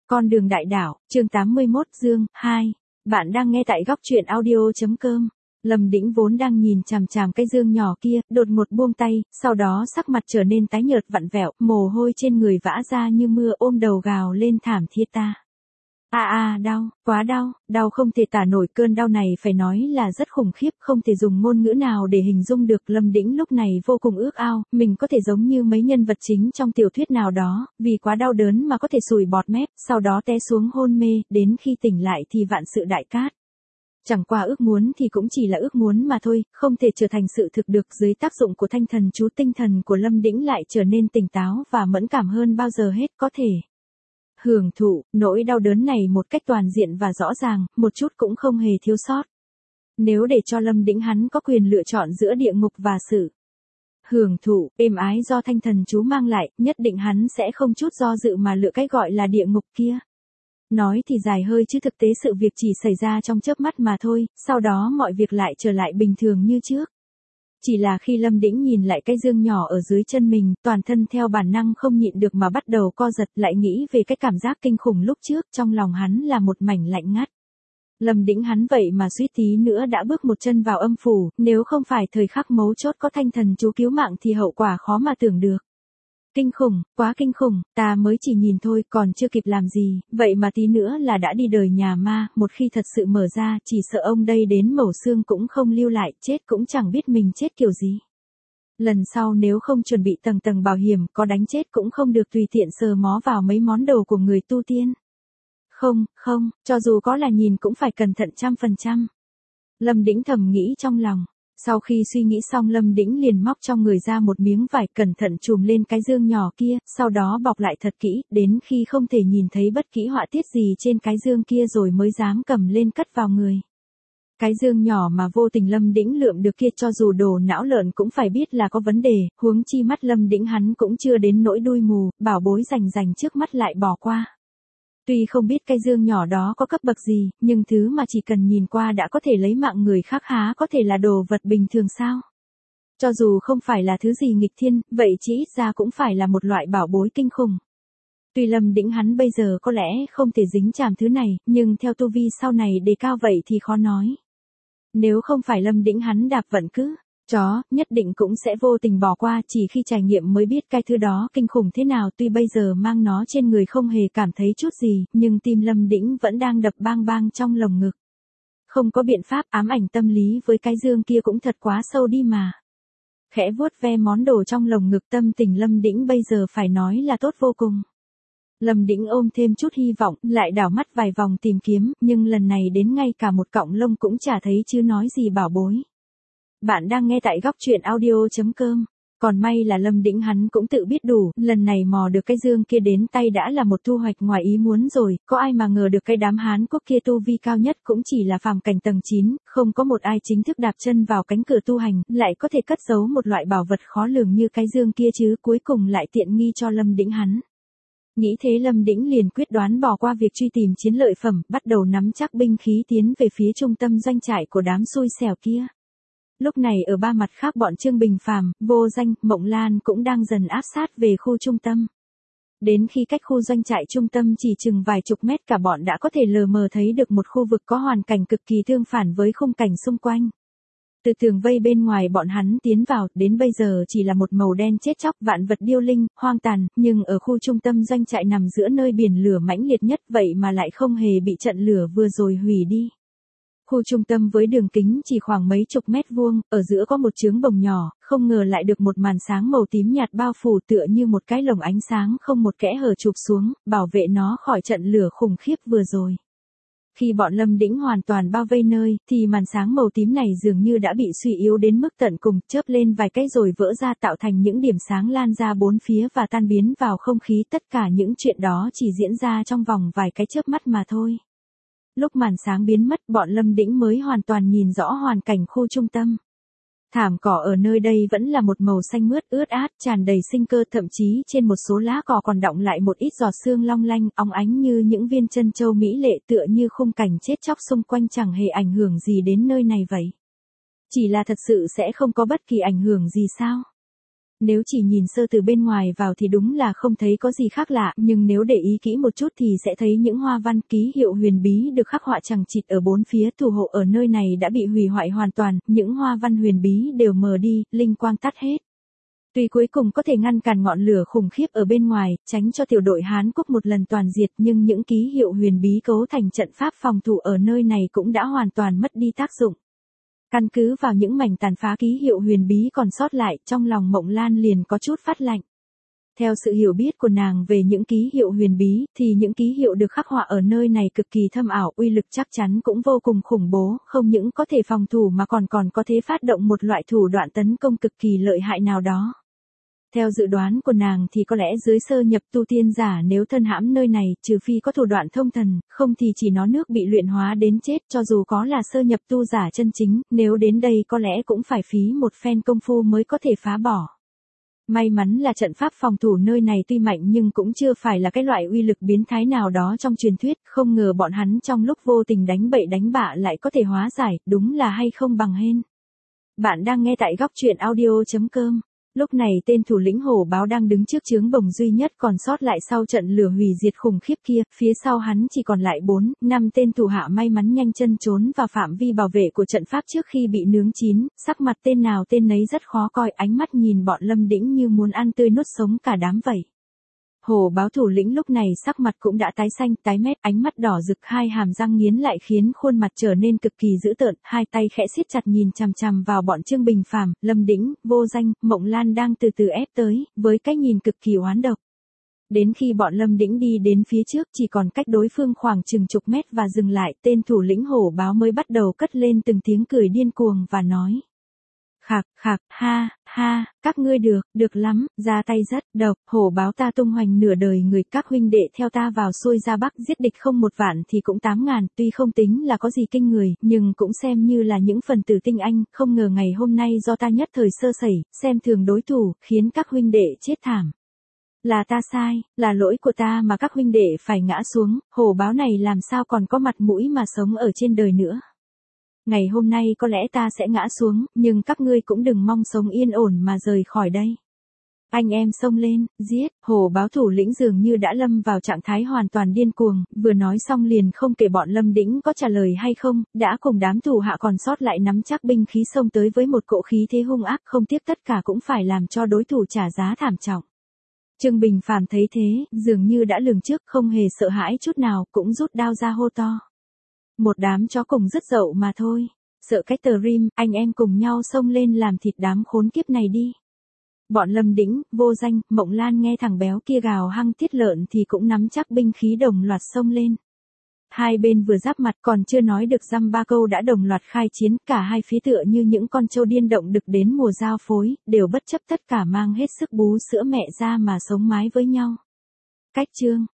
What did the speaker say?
Con đường đại đảo, chương 81 Dương 2. Bạn đang nghe tại góc truyện audio.com. Lâm Đĩnh vốn đang nhìn chằm chằm cái dương nhỏ kia, đột ngột buông tay, sau đó sắc mặt trở nên tái nhợt vặn vẹo, mồ hôi trên người vã ra như mưa, ôm đầu gào lên thảm thiết ta. Đau, quá đau, đau không thể tả nổi, cơn đau này phải nói là rất khủng khiếp, không thể dùng ngôn ngữ nào để hình dung được. Lâm Đĩnh lúc này vô cùng ước ao, mình có thể giống như mấy nhân vật chính trong tiểu thuyết nào đó, vì quá đau đớn mà có thể sùi bọt mép, sau đó té xuống hôn mê, đến khi tỉnh lại thì vạn sự đại cát. Chẳng qua ước muốn thì cũng chỉ là ước muốn mà thôi, không thể trở thành sự thực được. Dưới tác dụng của thanh thần chú, tinh thần của Lâm Đĩnh lại trở nên tỉnh táo và mẫn cảm hơn bao giờ hết, có thể hưởng thụ nỗi đau đớn này một cách toàn diện và rõ ràng, một chút cũng không hề thiếu sót. Nếu để cho Lâm Đĩnh hắn có quyền lựa chọn giữa địa ngục và sự hưởng thụ êm ái do thanh thần chú mang lại, nhất định hắn sẽ không chút do dự mà lựa cái gọi là địa ngục kia. Nói thì dài hơi chứ thực tế sự việc chỉ xảy ra trong chớp mắt mà thôi, sau đó mọi việc lại trở lại bình thường như trước. Chỉ là khi Lâm Đĩnh nhìn lại cái dương nhỏ ở dưới chân mình, toàn thân theo bản năng không nhịn được mà bắt đầu co giật, lại nghĩ về cái cảm giác kinh khủng lúc trước, trong lòng hắn là một mảnh lạnh ngắt. Lâm Đĩnh hắn vậy mà suýt tí nữa đã bước một chân vào âm phủ, nếu không phải thời khắc mấu chốt có thanh thần chú cứu mạng thì hậu quả khó mà tưởng được. Kinh khủng, quá kinh khủng, ta mới chỉ nhìn thôi, còn chưa kịp làm gì, vậy mà tí nữa là đã đi đời nhà ma, một khi thật sự mở ra, chỉ sợ ông đây đến mẩu xương cũng không lưu lại, chết cũng chẳng biết mình chết kiểu gì. Lần sau nếu không chuẩn bị tầng tầng bảo hiểm, có đánh chết cũng không được tùy tiện sờ mó vào mấy món đồ của người tu tiên. Không, cho dù có là nhìn cũng phải cẩn thận 100%. Lâm Đĩnh thầm nghĩ trong lòng. Sau khi suy nghĩ xong, Lâm Đĩnh liền móc trong người ra một miếng vải, cẩn thận chùm lên cái dương nhỏ kia, sau đó bọc lại thật kỹ, đến khi không thể nhìn thấy bất kỳ họa tiết gì trên cái dương kia rồi mới dám cầm lên cất vào người. Cái dương nhỏ mà vô tình Lâm Đĩnh lượm được kia, cho dù đồ não lợn cũng phải biết là có vấn đề, huống chi mắt Lâm Đĩnh hắn cũng chưa đến nỗi đuôi mù, bảo bối rành trước mắt lại bỏ qua. Tuy không biết cái dương nhỏ đó có cấp bậc gì, nhưng thứ mà chỉ cần nhìn qua đã có thể lấy mạng người khác há có thể là đồ vật bình thường sao? Cho dù không phải là thứ gì nghịch thiên, vậy chỉ ít ra cũng phải là một loại bảo bối kinh khủng. Tuy Lâm Đĩnh hắn bây giờ có lẽ không thể dính chạm thứ này, nhưng theo tu vi sau này đề cao vậy thì khó nói. Nếu không phải Lâm Đĩnh hắn đạp vận cứ chó, nhất định cũng sẽ vô tình bỏ qua, chỉ khi trải nghiệm mới biết cái thứ đó kinh khủng thế nào. Tuy bây giờ mang nó trên người không hề cảm thấy chút gì, nhưng tim Lâm Đĩnh vẫn đang đập bang bang trong lồng ngực. Không có biện pháp, ám ảnh tâm lý với cái dương kia cũng thật quá sâu đi mà. Khẽ vuốt ve món đồ trong lồng ngực, tâm tình Lâm Đĩnh bây giờ phải nói là tốt vô cùng. Lâm Đĩnh ôm thêm chút hy vọng, lại đảo mắt vài vòng tìm kiếm, nhưng lần này đến ngay cả một cọng lông cũng chả thấy chứ nói gì bảo bối. Bạn đang nghe tại góc truyện audio.com. Còn may là Lâm Đĩnh hắn cũng tự biết đủ, lần này mò được cái dương kia đến tay đã là một thu hoạch ngoài ý muốn rồi, có ai mà ngờ được cái đám Hán Quốc kia tu vi cao nhất cũng chỉ là phàm cảnh tầng 9, không có một ai chính thức đạp chân vào cánh cửa tu hành, lại có thể cất giấu một loại bảo vật khó lường như cái dương kia chứ, cuối cùng lại tiện nghi cho Lâm Đĩnh hắn. Nghĩ thế Lâm Đĩnh liền quyết đoán bỏ qua việc truy tìm chiến lợi phẩm, bắt đầu nắm chắc binh khí tiến về phía trung tâm doanh trại của đám xui xẻo kia. Lúc này ở ba mặt khác, bọn Trương Bình Phàm, Vô Danh, Mộng Lan cũng đang dần áp sát về khu trung tâm. Đến khi cách khu doanh trại trung tâm chỉ chừng vài chục mét, cả bọn đã có thể lờ mờ thấy được một khu vực có hoàn cảnh cực kỳ tương phản với khung cảnh xung quanh. Từ tường vây bên ngoài bọn hắn tiến vào, đến bây giờ chỉ là một màu đen chết chóc, vạn vật điêu linh, hoang tàn, nhưng ở khu trung tâm doanh trại nằm giữa nơi biển lửa mãnh liệt nhất, vậy mà lại không hề bị trận lửa vừa rồi hủy đi. Khu trung tâm với đường kính chỉ khoảng mấy chục mét vuông, ở giữa có một trướng bồng nhỏ, không ngờ lại được một màn sáng màu tím nhạt bao phủ, tựa như một cái lồng ánh sáng không một kẽ hở chụp xuống, bảo vệ nó khỏi trận lửa khủng khiếp vừa rồi. Khi bọn Lâm Đĩnh hoàn toàn bao vây nơi, thì màn sáng màu tím này dường như đã bị suy yếu đến mức tận cùng, chớp lên vài cái rồi vỡ ra tạo thành những điểm sáng lan ra bốn phía và tan biến vào không khí. Tất cả những chuyện đó chỉ diễn ra trong vòng vài cái chớp mắt mà thôi. Lúc màn sáng biến mất, bọn Lâm Đĩnh mới hoàn toàn nhìn rõ hoàn cảnh khu trung tâm. Thảm cỏ ở nơi đây vẫn là một màu xanh mướt ướt át, tràn đầy sinh cơ, thậm chí trên một số lá cỏ còn đọng lại một ít giọt sương long lanh, óng ánh như những viên chân châu mỹ lệ, tựa như khung cảnh chết chóc xung quanh chẳng hề ảnh hưởng gì đến nơi này vậy. Chỉ là thật sự sẽ không có bất kỳ ảnh hưởng gì sao? Nếu chỉ nhìn sơ từ bên ngoài vào thì đúng là không thấy có gì khác lạ, nhưng nếu để ý kỹ một chút thì sẽ thấy những hoa văn ký hiệu huyền bí được khắc họa chằng chịt ở bốn phía. Thủ hộ ở nơi này đã bị hủy hoại hoàn toàn, những hoa văn huyền bí đều mờ đi, linh quang tắt hết. Tuy cuối cùng có thể ngăn cản ngọn lửa khủng khiếp ở bên ngoài, tránh cho tiểu đội Hán Quốc một lần toàn diệt, nhưng những ký hiệu huyền bí cấu thành trận pháp phòng thủ ở nơi này cũng đã hoàn toàn mất đi tác dụng. Căn cứ vào những mảnh tàn phá ký hiệu huyền bí còn sót lại, trong lòng Mộng Lan liền có chút phát lạnh. Theo sự hiểu biết của nàng về những ký hiệu huyền bí, thì những ký hiệu được khắc họa ở nơi này cực kỳ thâm ảo, uy lực chắc chắn cũng vô cùng khủng bố, không những có thể phòng thủ mà còn có thể phát động một loại thủ đoạn tấn công cực kỳ lợi hại nào đó. Theo dự đoán của nàng thì có lẽ dưới sơ nhập tu tiên giả nếu thân hãm nơi này, trừ phi có thủ đoạn thông thần, không thì chỉ nó nước bị luyện hóa đến chết, cho dù có là sơ nhập tu giả chân chính, nếu đến đây có lẽ cũng phải phí một phen công phu mới có thể phá bỏ. May mắn là trận pháp phòng thủ nơi này tuy mạnh nhưng cũng chưa phải là cái loại uy lực biến thái nào đó trong truyền thuyết, không ngờ bọn hắn trong lúc vô tình đánh bậy đánh bạ lại có thể hóa giải, đúng là hay không bằng hên. Bạn đang nghe tại góc truyện audio.com. Lúc này tên thủ lĩnh hổ báo đang đứng trước trướng bồng duy nhất còn sót lại sau trận lửa hủy diệt khủng khiếp kia, phía sau hắn chỉ còn lại 4-5 tên thủ hạ may mắn nhanh chân trốn vào phạm vi bảo vệ của trận pháp trước khi bị nướng chín, sắc mặt tên nào tên nấy rất khó coi, ánh mắt nhìn bọn Lâm Đĩnh như muốn ăn tươi nuốt sống cả đám vậy. Hổ báo thủ lĩnh lúc này sắc mặt cũng đã tái xanh, tái mét, ánh mắt đỏ rực, hai hàm răng nghiến lại khiến khuôn mặt trở nên cực kỳ dữ tợn, hai tay khẽ siết chặt nhìn chằm chằm vào bọn Trương Bình Phàm, Lâm Đĩnh, Vô Danh, Mộng Lan đang từ từ ép tới, với cái nhìn cực kỳ oán độc. Đến khi bọn Lâm Đĩnh đi đến phía trước chỉ còn cách đối phương khoảng chừng chục mét và dừng lại, tên thủ lĩnh hổ báo mới bắt đầu cất lên từng tiếng cười điên cuồng và nói. Khạc, khạc, ha, ha, các ngươi được lắm, ra tay rất độc, hổ báo ta tung hoành nửa đời người, các huynh đệ theo ta vào xuôi ra Bắc giết địch không 1 vạn thì cũng 8.000, tuy không tính là có gì kinh người, nhưng cũng xem như là những phần tử tinh anh, không ngờ ngày hôm nay do ta nhất thời sơ sẩy, xem thường đối thủ, khiến các huynh đệ chết thảm. Là ta sai, là lỗi của ta mà các huynh đệ phải ngã xuống, hổ báo này làm sao còn có mặt mũi mà sống ở trên đời nữa. Ngày hôm nay có lẽ ta sẽ ngã xuống, nhưng các ngươi cũng đừng mong sống yên ổn mà rời khỏi đây. Anh em xông lên, giết, hổ báo thủ lĩnh dường như đã lâm vào trạng thái hoàn toàn điên cuồng, vừa nói xong liền không kể bọn Lâm Đĩnh có trả lời hay không, đã cùng đám thủ hạ còn sót lại nắm chắc binh khí xông tới với một cỗ khí thế hung ác, không tiếc tất cả cũng phải làm cho đối thủ trả giá thảm trọng. Trương Bình Phàm thấy thế, dường như đã lường trước, không hề sợ hãi chút nào, cũng rút đao ra hô to. Một đám chó cùng rứt dậu mà thôi. Sợ cái tờ rim, anh em cùng nhau xông lên làm thịt đám khốn kiếp này đi. Bọn Lâm Đĩnh, Vô Danh, Mộng Lan nghe thằng béo kia gào hăng tiết lợn thì cũng nắm chắc binh khí đồng loạt xông lên. Hai bên vừa giáp mặt còn chưa nói được dăm ba câu đã đồng loạt khai chiến, cả hai phía tựa như những con trâu điên động đực đến mùa giao phối, đều bất chấp tất cả mang hết sức bú sữa mẹ ra mà sống mái với nhau. Cách chương